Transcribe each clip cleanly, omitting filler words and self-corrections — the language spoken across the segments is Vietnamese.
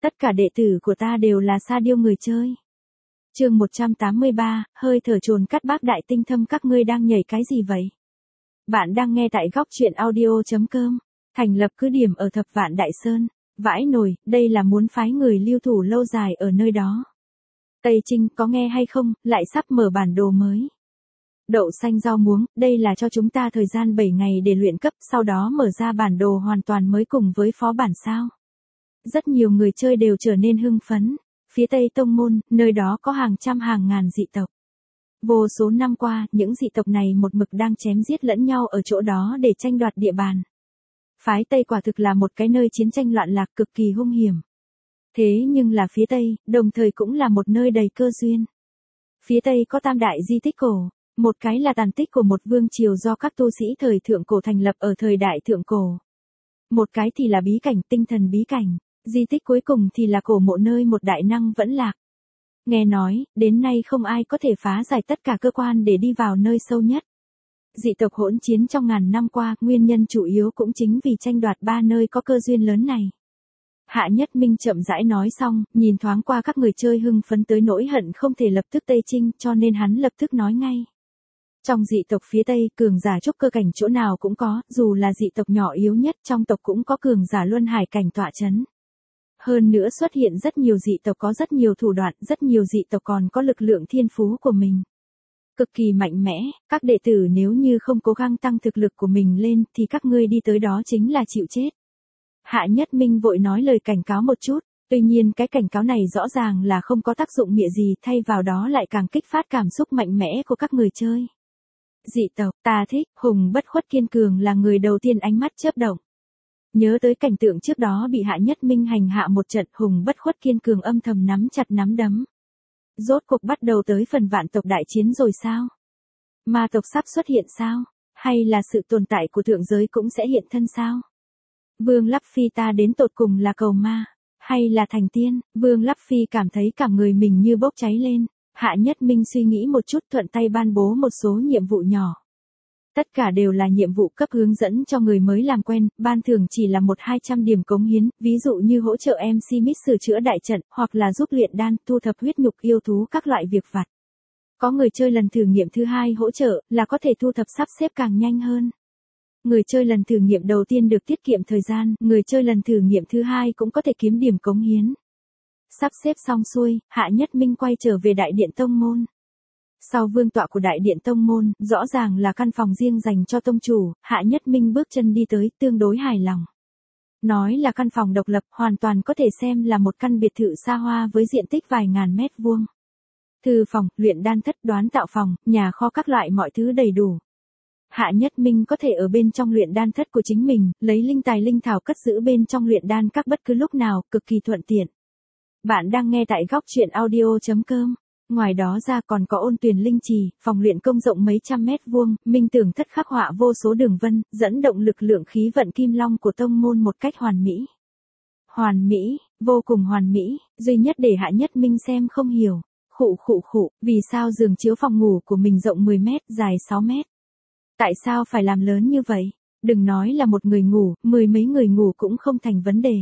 Tất cả đệ tử của ta đều là sa điêu người chơi. Chương 183, hơi thở trồn cắt bác đại tinh thâm, các ngươi đang nhảy cái gì vậy? Bạn đang nghe tại góc truyện audio.com. Thành lập cứ điểm ở Thập Vạn Đại Sơn. Vãi nồi, đây là muốn phái người lưu thủ lâu dài ở nơi đó. Tây Trinh, có nghe hay không, lại sắp mở bản đồ mới. Đậu xanh rau muống, đây là cho chúng ta thời gian 7 ngày để luyện cấp, sau đó mở ra bản đồ hoàn toàn mới cùng với phó bản sao. Rất nhiều người chơi đều trở nên hưng phấn. Phía Tây Tông Môn, nơi đó có hàng trăm hàng ngàn dị tộc. Vô số năm qua, những dị tộc này một mực đang chém giết lẫn nhau ở chỗ đó để tranh đoạt địa bàn. Phái Tây quả thực là một cái nơi chiến tranh loạn lạc cực kỳ hung hiểm. Thế nhưng là phía Tây, đồng thời cũng là một nơi đầy cơ duyên. Phía Tây có tam đại di tích cổ, một cái là tàn tích của một vương triều do các tu sĩ thời thượng cổ thành lập ở thời đại thượng cổ. Một cái thì là bí cảnh, tinh thần bí cảnh. Di tích cuối cùng thì là cổ mộ nơi một đại năng vẫn lạc. Nghe nói, đến nay không ai có thể phá giải tất cả cơ quan để đi vào nơi sâu nhất. Dị tộc hỗn chiến trong ngàn năm qua, nguyên nhân chủ yếu cũng chính vì tranh đoạt ba nơi có cơ duyên lớn này. Hạ Nhất Minh chậm rãi nói xong, nhìn thoáng qua các người chơi hưng phấn tới nỗi hận không thể lập tức Tây Trinh, cho nên hắn lập tức nói ngay. Trong dị tộc phía Tây, cường giả trúc cơ cảnh chỗ nào cũng có, dù là dị tộc nhỏ yếu nhất trong tộc cũng có cường giả luân hải cảnh tọa chấn. Hơn nữa xuất hiện rất nhiều dị tộc có rất nhiều thủ đoạn, rất nhiều dị tộc còn có lực lượng thiên phú của mình. Cực kỳ mạnh mẽ, các đệ tử nếu như không cố gắng tăng thực lực của mình lên thì các ngươi đi tới đó chính là chịu chết. Hạ Nhất Minh vội nói lời cảnh cáo một chút, tuy nhiên cái cảnh cáo này rõ ràng là không có tác dụng nghĩa gì, thay vào đó lại càng kích phát cảm xúc mạnh mẽ của các người chơi. Dị tộc, ta thích, Hùng Bất Khuất kiên cường là người đầu tiên ánh mắt chớp động. Nhớ tới cảnh tượng trước đó bị Hạ Nhất Minh hành hạ một trận, Hùng Bất Khuất kiên cường âm thầm nắm chặt nắm đấm. Rốt cuộc bắt đầu tới phần vạn tộc đại chiến rồi sao? Ma tộc sắp xuất hiện sao? Hay là sự tồn tại của thượng giới cũng sẽ hiện thân sao? Vương Lắp Phi ta đến tột cùng là cầu ma, hay là thành tiên? Vương Lắp Phi cảm thấy cả người mình như bốc cháy lên. Hạ Nhất Minh suy nghĩ một chút, thuận tay ban bố một số nhiệm vụ nhỏ. Tất cả đều là nhiệm vụ cấp hướng dẫn cho người mới làm quen, ban thưởng chỉ là 100-200 điểm cống hiến, ví dụ như hỗ trợ MC Mít sửa chữa đại trận, hoặc là giúp luyện đan, thu thập huyết nhục yêu thú các loại việc vặt. Có người chơi lần thử nghiệm thứ hai hỗ trợ, là có thể thu thập sắp xếp càng nhanh hơn. Người chơi lần thử nghiệm đầu tiên được tiết kiệm thời gian, người chơi lần thử nghiệm thứ hai cũng có thể kiếm điểm cống hiến. Sắp xếp xong xuôi, Hạ Nhất Minh quay trở về Đại Điện Tông Môn. Sau vương tọa của Đại Điện Tông Môn, rõ ràng là căn phòng riêng dành cho tông chủ, Hạ Nhất Minh bước chân đi tới, tương đối hài lòng. Nói là căn phòng độc lập, hoàn toàn có thể xem là một căn biệt thự xa hoa với diện tích vài ngàn mét vuông. Thư phòng, luyện đan thất, đoán tạo phòng, nhà kho các loại mọi thứ đầy đủ. Hạ Nhất Minh có thể ở bên trong luyện đan thất của chính mình, lấy linh tài linh thảo cất giữ bên trong luyện đan các bất cứ lúc nào, cực kỳ thuận tiện. Bạn đang nghe tại góc truyện audio.com. Ngoài đó ra còn có Ôn Tuyền Linh Trì, phòng luyện công rộng mấy trăm mét vuông, minh tường thất khắc họa vô số đường vân, dẫn động lực lượng khí vận kim long của tông môn một cách hoàn mỹ. Hoàn mỹ, vô cùng hoàn mỹ, duy nhất để Hạ Nhất Minh xem không hiểu. Khụ, vì sao giường chiếu phòng ngủ của mình rộng 10 mét, dài 6 mét? Tại sao phải làm lớn như vậy? Đừng nói là một người ngủ, 10 mấy người ngủ cũng không thành vấn đề.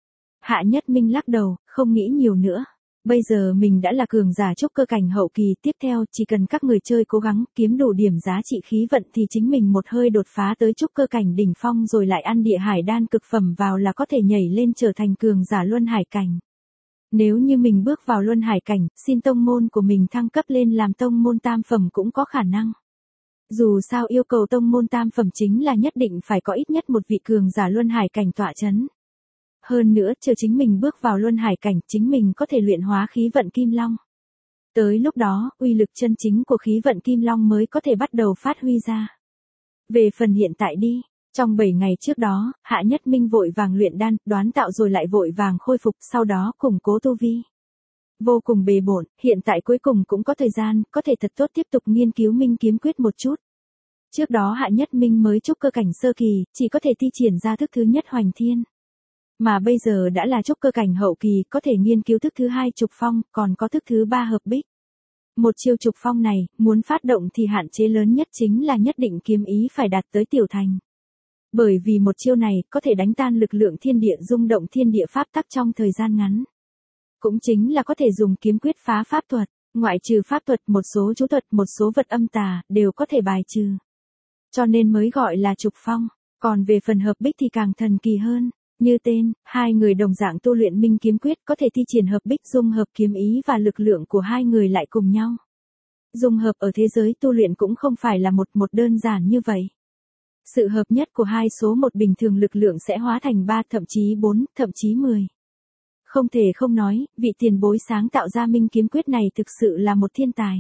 Hạ Nhất Minh lắc đầu, không nghĩ nhiều nữa. Bây giờ mình đã là cường giả trúc cơ cảnh hậu kỳ, tiếp theo chỉ cần các người chơi cố gắng kiếm đủ điểm giá trị khí vận thì chính mình một hơi đột phá tới trúc cơ cảnh đỉnh phong rồi lại ăn địa hải đan cực phẩm vào là có thể nhảy lên trở thành cường giả luân hải cảnh. Nếu như mình bước vào luân hải cảnh, xin tông môn của mình thăng cấp lên làm tông môn tam phẩm cũng có khả năng. Dù sao yêu cầu tông môn tam phẩm chính là nhất định phải có ít nhất một vị cường giả luân hải cảnh tọa chấn. Hơn nữa, chờ chính mình bước vào luân hải cảnh, chính mình có thể luyện hóa khí vận kim long. Tới lúc đó, uy lực chân chính của khí vận kim long mới có thể bắt đầu phát huy ra. Về phần hiện tại đi, trong 7 ngày trước đó, Hạ Nhất Minh vội vàng luyện đan, đoán tạo rồi lại vội vàng khôi phục, sau đó củng cố tu vi. Vô cùng bề bộn, hiện tại cuối cùng cũng có thời gian, có thể thật tốt tiếp tục nghiên cứu Minh Kiếm Quyết một chút. Trước đó Hạ Nhất Minh mới trúc cơ cảnh sơ kỳ, chỉ có thể thi triển ra thức thứ nhất Hoành Thiên. Mà bây giờ đã là trúc cơ cảnh hậu kỳ, có thể nghiên cứu thức thứ hai Trục Phong, còn có thức thứ ba Hợp Bích. Một chiêu Trục Phong này, muốn phát động thì hạn chế lớn nhất chính là nhất định kiếm ý phải đạt tới tiểu thành. Bởi vì một chiêu này có thể đánh tan lực lượng thiên địa rung động thiên địa pháp tắc trong thời gian ngắn. Cũng chính là có thể dùng kiếm quyết phá pháp thuật, ngoại trừ pháp thuật một số chú thuật một số vật âm tà đều có thể bài trừ. Cho nên mới gọi là trục phong, còn về phần hợp bích thì càng thần kỳ hơn. Như tên, hai người đồng dạng tu luyện minh kiếm quyết có thể thi triển hợp bích dung hợp kiếm ý và lực lượng của hai người lại cùng nhau. Dung hợp ở thế giới tu luyện cũng không phải là một đơn giản như vậy. Sự hợp nhất của hai số một bình thường lực lượng sẽ hóa thành 3 thậm chí 4, thậm chí 10. Không thể không nói, vị tiền bối sáng tạo ra minh kiếm quyết này thực sự là một thiên tài.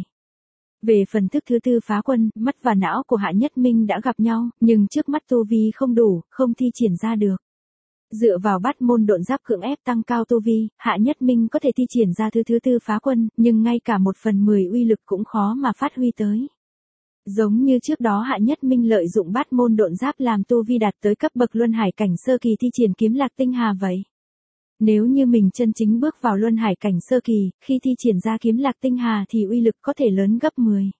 Về phần thức thứ tư phá quân, mắt và não của Hạ Nhất Minh đã gặp nhau, nhưng trước mắt tu vi không đủ, không thi triển ra được. Dựa vào bát môn độn giáp cưỡng ép tăng cao tu vi, Hạ Nhất Minh có thể thi triển ra thứ tư phá quân, nhưng ngay cả 1/10 uy lực cũng khó mà phát huy tới. Giống như trước đó Hạ Nhất Minh lợi dụng bát môn độn giáp làm tu vi đạt tới cấp bậc luân hải cảnh sơ kỳ thi triển kiếm lạc tinh hà vậy. Nếu như mình chân chính bước vào luân hải cảnh sơ kỳ, khi thi triển ra kiếm lạc tinh hà thì uy lực có thể lớn gấp 10.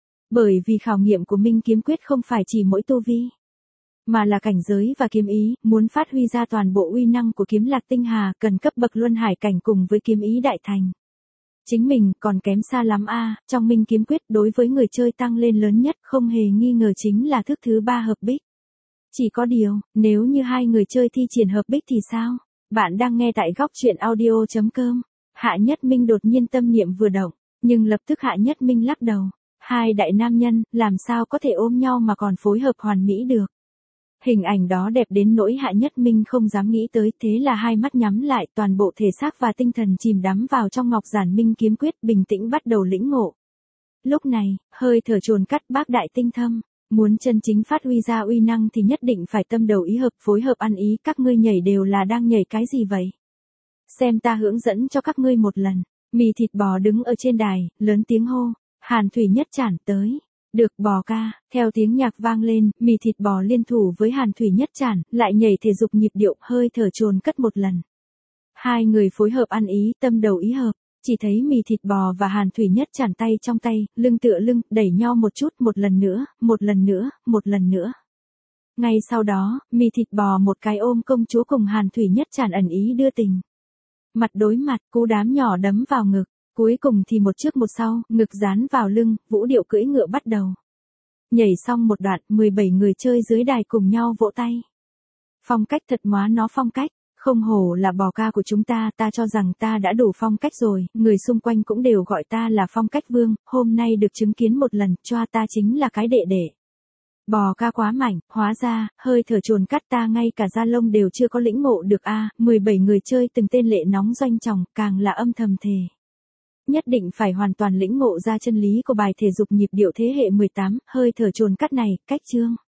Bởi vì khảo nghiệm của minh kiếm quyết không phải chỉ mỗi tu vi, mà là cảnh giới và kiếm ý, muốn phát huy ra toàn bộ uy năng của kiếm lạc tinh hà cần cấp bậc luân hải cảnh cùng với kiếm ý đại thành. Chính mình còn kém xa lắm trong minh kiếm quyết đối với người chơi tăng lên lớn nhất không hề nghi ngờ chính là thức thứ 3 hợp bích. Chỉ có điều, nếu như hai người chơi thi triển hợp bích thì sao? Bạn đang nghe tại góc truyện audio.com. Hạ Nhất Minh đột nhiên tâm niệm vừa động, nhưng lập tức Hạ Nhất Minh lắc đầu. Hai đại nam nhân, làm sao có thể ôm nhau mà còn phối hợp hoàn mỹ được. Hình ảnh đó đẹp đến nỗi Hạ Nhất Minh không dám nghĩ tới, thế là hai mắt nhắm lại, toàn bộ thể xác và tinh thần chìm đắm vào trong ngọc giản minh kiếm quyết, bình tĩnh bắt đầu lĩnh ngộ. Lúc này, hơi thở chồn cắt bác đại tinh thâm, muốn chân chính phát huy ra uy năng thì nhất định phải tâm đầu ý hợp, phối hợp ăn ý, các ngươi nhảy đều là đang nhảy cái gì vậy? Xem ta hướng dẫn cho các ngươi một lần. Mì thịt bò đứng ở trên đài, lớn tiếng hô, Hàn Thủy Nhất Trản tới. Được bò ca, theo tiếng nhạc vang lên, mì thịt bò liên thủ với Hàn Thủy Nhất Trản, lại nhảy thể dục nhịp điệu, hơi thở chồn cất một lần. Hai người phối hợp ăn ý, tâm đầu ý hợp, chỉ thấy mì thịt bò và Hàn Thủy Nhất Trản tay trong tay, lưng tựa lưng, đẩy nhau một chút, một lần nữa, một lần nữa, một lần nữa. Ngay sau đó, mì thịt bò một cái ôm công chúa cùng Hàn Thủy Nhất Trản ẩn ý đưa tình. Mặt đối mặt, cú đám nhỏ đấm vào ngực. Cuối cùng thì một trước một sau, ngực dán vào lưng, vũ điệu cưỡi ngựa bắt đầu. Nhảy xong một đoạn, 17 người chơi dưới đài cùng nhau vỗ tay. Phong cách thật móa nó phong cách, không hổ là bò ca của chúng ta, ta cho rằng ta đã đủ phong cách rồi, người xung quanh cũng đều gọi ta là phong cách vương, hôm nay được chứng kiến một lần, choa ta chính là cái đệ đệ. Bò ca quá mạnh, hóa ra, hơi thở chồn cắt ta ngay cả da lông đều chưa có lĩnh ngộ được 17 người chơi từng tên lệ nóng doanh tròng, càng là âm thầm thề. Nhất định phải hoàn toàn lĩnh ngộ ra chân lý của bài thể dục nhịp điệu thế hệ 18, hơi thở chồn cắt này, cách chương.